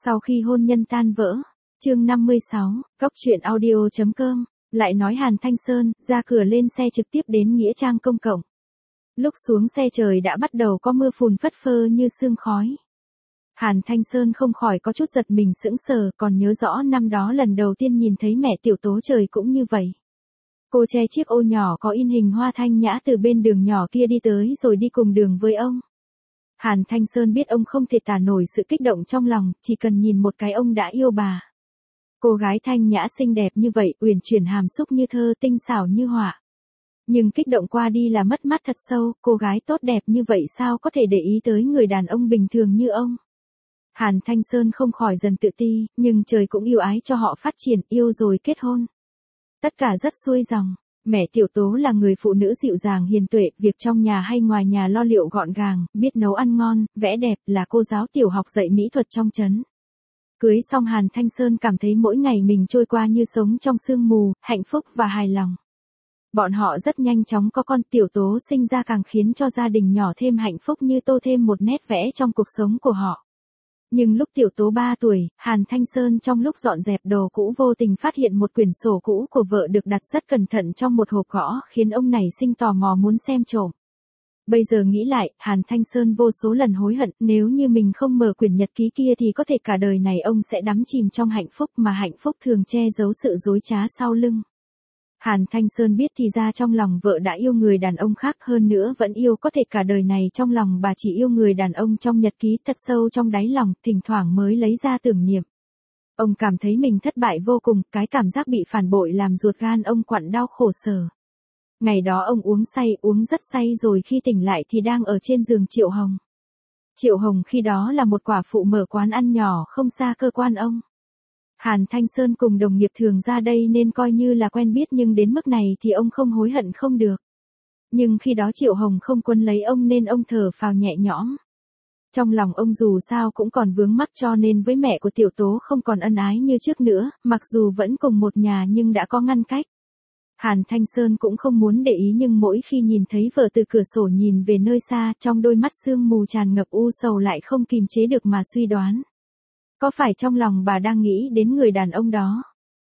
Sau khi hôn nhân tan vỡ, chương 56, Cóc truyện audio.com, lại nói Hàn Thanh Sơn, ra cửa lên xe trực tiếp đến Nghĩa Trang công cộng. Lúc xuống xe trời đã bắt đầu có mưa phùn phất phơ như sương khói. Hàn Thanh Sơn không khỏi có chút giật mình sững sờ, còn nhớ rõ năm đó lần đầu tiên nhìn thấy mẹ Tiểu Tố trời cũng như vậy. Cô che chiếc ô nhỏ có in hình hoa thanh nhã từ bên đường nhỏ kia đi tới rồi đi cùng đường với ông. Hàn Thanh Sơn biết ông không thể tả nổi sự kích động trong lòng, chỉ cần nhìn một cái ông đã yêu bà. Cô gái thanh nhã xinh đẹp như vậy, uyển chuyển hàm xúc như thơ, tinh xảo như họa. Nhưng kích động qua đi là mất mát thật sâu, cô gái tốt đẹp như vậy sao có thể để ý tới người đàn ông bình thường như ông. Hàn Thanh Sơn không khỏi dần tự ti, nhưng trời cũng yêu ái cho họ phát triển, yêu rồi kết hôn. Tất cả rất xuôi dòng. Mẹ Tiểu Tố là người phụ nữ dịu dàng hiền tuệ, việc trong nhà hay ngoài nhà lo liệu gọn gàng, biết nấu ăn ngon, vẽ đẹp, là cô giáo tiểu học dạy mỹ thuật trong trấn. Cưới xong Hàn Thanh Sơn cảm thấy mỗi ngày mình trôi qua như sống trong sương mù, hạnh phúc và hài lòng. Bọn họ rất nhanh chóng có con, Tiểu Tố sinh ra càng khiến cho gia đình nhỏ thêm hạnh phúc như tô thêm một nét vẽ trong cuộc sống của họ. Nhưng lúc Tiểu Tố 3 tuổi, Hàn Thanh Sơn trong lúc dọn dẹp đồ cũ vô tình phát hiện một quyển sổ cũ của vợ được đặt rất cẩn thận trong một hộp gỗ, khiến ông nảy sinh tò mò muốn xem trộm. Bây giờ nghĩ lại, Hàn Thanh Sơn vô số lần hối hận, nếu như mình không mở quyển nhật ký kia thì có thể cả đời này ông sẽ đắm chìm trong hạnh phúc, mà hạnh phúc thường che giấu sự dối trá sau lưng. Hàn Thanh Sơn biết thì ra trong lòng vợ đã yêu người đàn ông khác, hơn nữa vẫn yêu, có thể cả đời này trong lòng bà chỉ yêu người đàn ông trong nhật ký, thật sâu trong đáy lòng, thỉnh thoảng mới lấy ra tưởng niệm. Ông cảm thấy mình thất bại vô cùng, cái cảm giác bị phản bội làm ruột gan ông quặn đau khổ sở. Ngày đó ông uống rất say rồi khi tỉnh lại thì đang ở trên giường Triệu Hồng. Triệu Hồng khi đó là một quả phụ mở quán ăn nhỏ không xa cơ quan ông. Hàn Thanh Sơn cùng đồng nghiệp thường ra đây nên coi như là quen biết, nhưng đến mức này thì ông không hối hận không được. Nhưng khi đó Triệu Hồng không quấn lấy ông nên ông thở phào nhẹ nhõm. Trong lòng ông dù sao cũng còn vướng mắc, cho nên với mẹ của Tiểu Tố không còn ân ái như trước nữa, mặc dù vẫn cùng một nhà nhưng đã có ngăn cách. Hàn Thanh Sơn cũng không muốn để ý, nhưng mỗi khi nhìn thấy vợ từ cửa sổ nhìn về nơi xa, trong đôi mắt sương mù tràn ngập u sầu, lại không kìm chế được mà suy đoán. Có phải trong lòng bà đang nghĩ đến người đàn ông đó?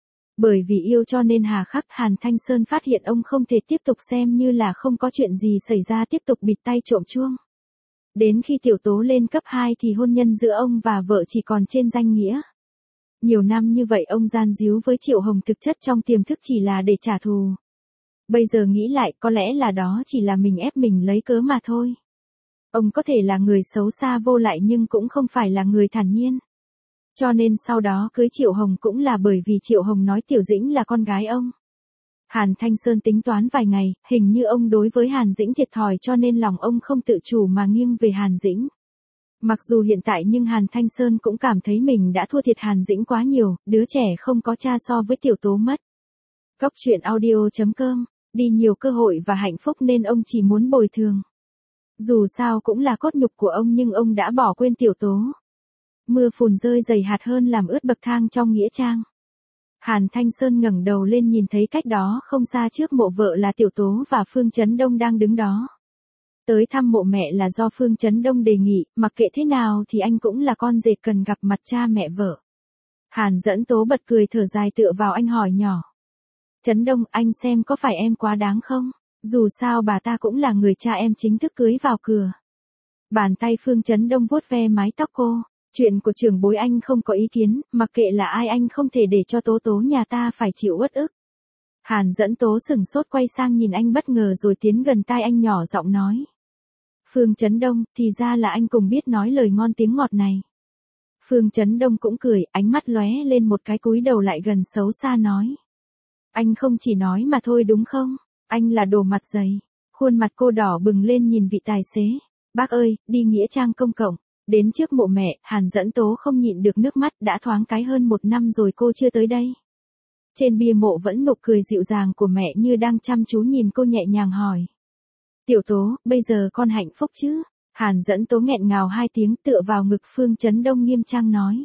Bởi vì yêu cho nên hà khắc, Hàn Thanh Sơn phát hiện ông không thể tiếp tục xem như là không có chuyện gì xảy ra, tiếp tục bịt tay trộm chuông. Đến khi Tiểu Tố lên cấp 2 thì hôn nhân giữa ông và vợ chỉ còn trên danh nghĩa. Nhiều năm như vậy ông gian díu với Triệu Hồng, thực chất trong tiềm thức chỉ là để trả thù. Bây giờ nghĩ lại, có lẽ là đó chỉ là mình ép mình lấy cớ mà thôi. Ông có thể là người xấu xa vô lại nhưng cũng không phải là người thản nhiên. Cho nên sau đó cưới Triệu Hồng cũng là bởi vì Triệu Hồng nói Tiểu Dĩnh là con gái ông. Hàn Thanh Sơn tính toán vài ngày, hình như ông đối với Hàn Dĩnh thiệt thòi, cho nên lòng ông không tự chủ mà nghiêng về Hàn Dĩnh. Mặc dù hiện tại nhưng Hàn Thanh Sơn cũng cảm thấy mình đã thua thiệt Hàn Dĩnh quá nhiều, đứa trẻ không có cha so với Tiểu Tố mất. Cóc truyện audio.com, đi nhiều cơ hội và hạnh phúc nên ông chỉ muốn bồi thường. Dù sao cũng là cốt nhục của ông nhưng ông đã bỏ quên Tiểu Tố. Mưa phùn rơi dày hạt hơn làm ướt bậc thang trong nghĩa trang. Hàn Thanh Sơn ngẩng đầu lên nhìn thấy cách đó không xa trước mộ vợ là Tiểu Tố và Phương Chấn Đông đang đứng đó. Tới thăm mộ mẹ là do Phương Chấn Đông đề nghị, mặc kệ thế nào thì anh cũng là con rể cần gặp mặt cha mẹ vợ. Hàn Dẫn Tố bật cười thở dài tựa vào anh hỏi nhỏ. Chấn Đông, anh xem có phải em quá đáng không? Dù sao bà ta cũng là người cha em chính thức cưới vào cửa. Bàn tay Phương Chấn Đông vuốt ve mái tóc cô. Chuyện của trưởng bối anh không có ý kiến, mặc kệ là ai anh không thể để cho Tố Tố nhà ta phải chịu uất ức. Hàn Dẫn Tố sửng sốt quay sang nhìn anh bất ngờ rồi tiến gần tai anh nhỏ giọng nói. Phương Chấn Đông, thì ra là anh cùng biết nói lời ngon tiếng ngọt này. Phương Chấn Đông cũng cười, ánh mắt lóe lên một cái, cúi đầu lại gần xấu xa nói. Anh không chỉ nói mà thôi đúng không? Anh là đồ mặt dày. Khuôn mặt cô đỏ bừng lên nhìn vị tài xế. Bác ơi, đi nghĩa trang công cộng. Đến trước mộ mẹ, Hàn Dẫn Tố không nhịn được nước mắt, đã thoáng cái hơn 1 năm rồi cô chưa tới đây. Trên bia mộ vẫn nụ cười dịu dàng của mẹ như đang chăm chú nhìn cô, nhẹ nhàng hỏi. Tiểu Tố, bây giờ con hạnh phúc chứ? Hàn Dẫn Tố nghẹn ngào 2 tiếng tựa vào ngực Phương Chấn Đông nghiêm trang nói.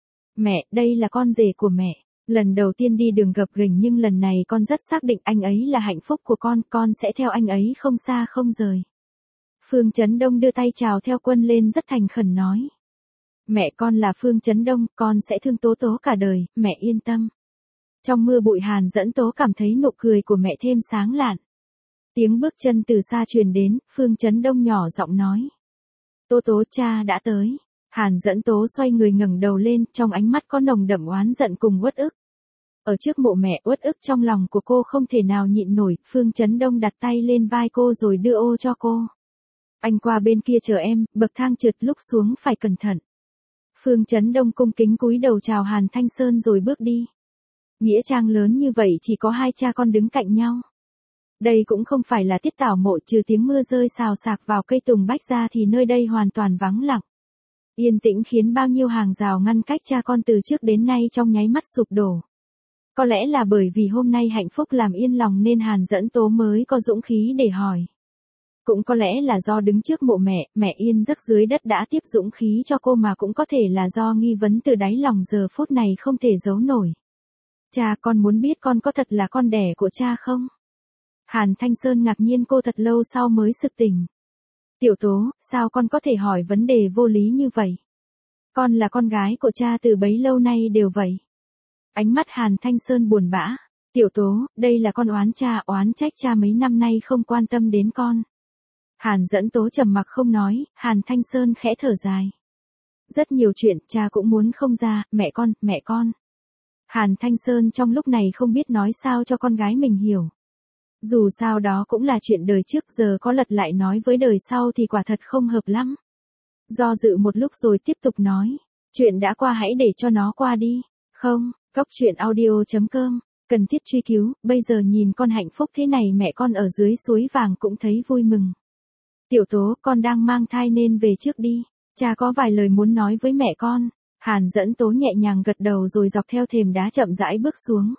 Mẹ, đây là con rể của mẹ. Lần đầu tiên đi đường gập ghềnh nhưng lần này con rất xác định anh ấy là hạnh phúc của con sẽ theo anh ấy không xa không rời. Phương Chấn Đông đưa tay chào theo quân lên rất thành khẩn nói. Mẹ con là Phương Chấn Đông, con sẽ thương Tố Tố cả đời, mẹ yên tâm. Trong mưa bụi Hàn Dẫn Tố cảm thấy nụ cười của mẹ thêm sáng lạn. Tiếng bước chân từ xa truyền đến, Phương Chấn Đông nhỏ giọng nói. Tố Tố, cha đã tới. Hàn Dẫn Tố xoay người ngẩng đầu lên, trong ánh mắt có nồng đậm oán giận cùng uất ức. Ở trước mộ mẹ, uất ức trong lòng của cô không thể nào nhịn nổi, Phương Chấn Đông đặt tay lên vai cô rồi đưa ô cho cô. Anh qua bên kia chờ em, bậc thang trượt lúc xuống phải cẩn thận. Phương Chấn Đông cung kính cúi đầu chào Hàn Thanh Sơn rồi bước đi. Nghĩa trang lớn như vậy chỉ có hai cha con đứng cạnh nhau. Đây cũng không phải là Tiết Tảo mộ, trừ tiếng mưa rơi xào xạc vào cây tùng bách ra thì nơi đây hoàn toàn vắng lặng. Yên tĩnh khiến bao nhiêu hàng rào ngăn cách cha con từ trước đến nay trong nháy mắt sụp đổ. Có lẽ là bởi vì hôm nay hạnh phúc làm yên lòng nên Hàn Dẫn Tố mới có dũng khí để hỏi. Cũng có lẽ là do đứng trước mộ mẹ, mẹ yên giấc dưới đất đã tiếp dũng khí cho cô, mà cũng có thể là do nghi vấn từ đáy lòng giờ phút này không thể giấu nổi. Cha, con muốn biết con có thật là con đẻ của cha không? Hàn Thanh Sơn ngạc nhiên cô thật lâu sau mới sực tỉnh. Tiểu Tố, sao con có thể hỏi vấn đề vô lý như vậy? Con là con gái của cha từ bấy lâu nay đều vậy. Ánh mắt Hàn Thanh Sơn buồn bã. Tiểu Tố, đây là con oán trách cha mấy năm nay không quan tâm đến con. Hàn Dẫn Tố trầm mặc không nói, Hàn Thanh Sơn khẽ thở dài. Rất nhiều chuyện cha cũng muốn không ra, mẹ con. Hàn Thanh Sơn trong lúc này không biết nói sao cho con gái mình hiểu. Dù sao đó cũng là chuyện đời trước, giờ có lật lại nói với đời sau thì quả thật không hợp lắm. Do dự một lúc rồi tiếp tục nói. Chuyện đã qua hãy để cho nó qua đi. Không, coctruyện.audio.com. Cần thiết truy cứu, bây giờ nhìn con hạnh phúc thế này mẹ con ở dưới suối vàng cũng thấy vui mừng. Tiểu Tố, con đang mang thai nên về trước đi. Cha có vài lời muốn nói với mẹ con. Hàn Dẫn Tố nhẹ nhàng gật đầu rồi dọc theo thềm đá chậm rãi bước xuống.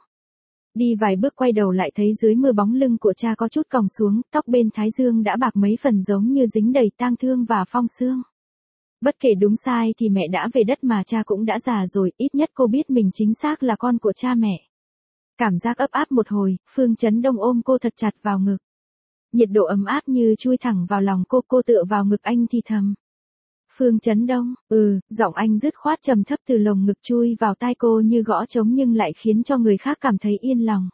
Đi vài bước quay đầu lại thấy dưới mưa bóng lưng của cha có chút còng xuống, tóc bên thái dương đã bạc mấy phần giống như dính đầy tang thương và phong sương. Bất kể đúng sai thì mẹ đã về đất mà cha cũng đã già rồi, ít nhất cô biết mình chính xác là con của cha mẹ. Cảm giác ấp áp một hồi, Phương Chấn Đông ôm cô thật chặt vào ngực. Nhiệt độ ấm áp như chui thẳng vào lòng cô tựa vào ngực anh thì thầm. Phương Chấn Đông, giọng anh dứt khoát trầm thấp từ lồng ngực chui vào tai cô như gõ trống nhưng lại khiến cho người khác cảm thấy yên lòng.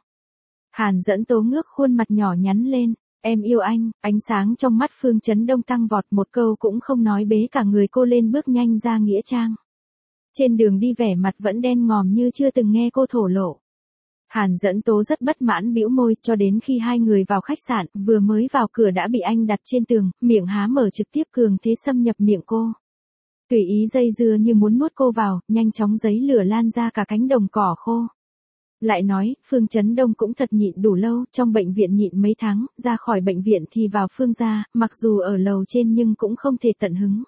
Hàn Dẫn Tố ngước khuôn mặt nhỏ nhắn lên, em yêu anh, ánh sáng trong mắt Phương Chấn Đông tăng vọt, một câu cũng không nói bế cả người cô lên bước nhanh ra nghĩa trang. Trên đường đi vẻ mặt vẫn đen ngòm như chưa từng nghe cô thổ lộ. Hàn Dẫn Tố rất bất mãn bĩu môi cho đến khi hai người vào khách sạn, vừa mới vào cửa đã bị anh đặt trên tường, miệng há mở trực tiếp cường thế xâm nhập miệng cô. Tùy ý dây dưa như muốn nuốt cô vào, nhanh chóng giấy lửa lan ra cả cánh đồng cỏ khô. Lại nói, Phương Chấn Đông cũng thật nhịn đủ lâu, trong bệnh viện nhịn mấy tháng, ra khỏi bệnh viện thì vào Phương gia, mặc dù ở lầu trên nhưng cũng không thể tận hứng.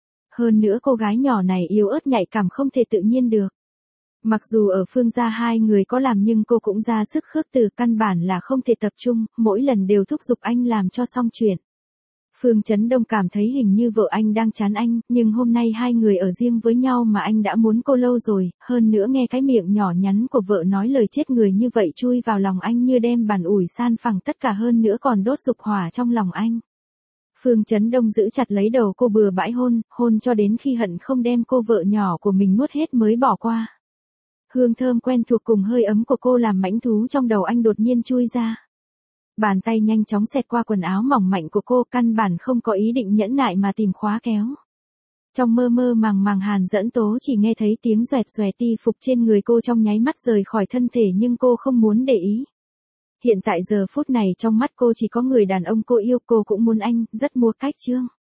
Hơn nữa cô gái nhỏ này yếu ớt nhạy cảm không thể tự nhiên được. Mặc dù ở Phương gia hai người có làm nhưng cô cũng ra sức khước từ, căn bản là không thể tập trung, mỗi lần đều thúc giục anh làm cho xong chuyện. Phương Chấn Đông cảm thấy hình như vợ anh đang chán anh, nhưng hôm nay hai người ở riêng với nhau mà anh đã muốn cô lâu rồi, hơn nữa nghe cái miệng nhỏ nhắn của vợ nói lời chết người như vậy chui vào lòng anh như đem bàn ủi san phẳng tất cả, hơn nữa còn đốt dục hỏa trong lòng anh. Phương Chấn Đông giữ chặt lấy đầu cô bừa bãi hôn cho đến khi hận không đem cô vợ nhỏ của mình nuốt hết mới bỏ qua. Hương thơm quen thuộc cùng hơi ấm của cô làm mãnh thú trong đầu anh đột nhiên chui ra. Bàn tay nhanh chóng xẹt qua quần áo mỏng mảnh của cô, căn bản không có ý định nhẫn nại mà tìm khóa kéo. Trong mơ mơ màng màng Hàn Dẫn Tố chỉ nghe thấy tiếng xoẹt xoẹt y phục trên người cô trong nháy mắt rời khỏi thân thể nhưng cô không muốn để ý. Hiện tại giờ phút này trong mắt cô chỉ có người đàn ông cô yêu, cô cũng muốn anh, rất mua cách chương.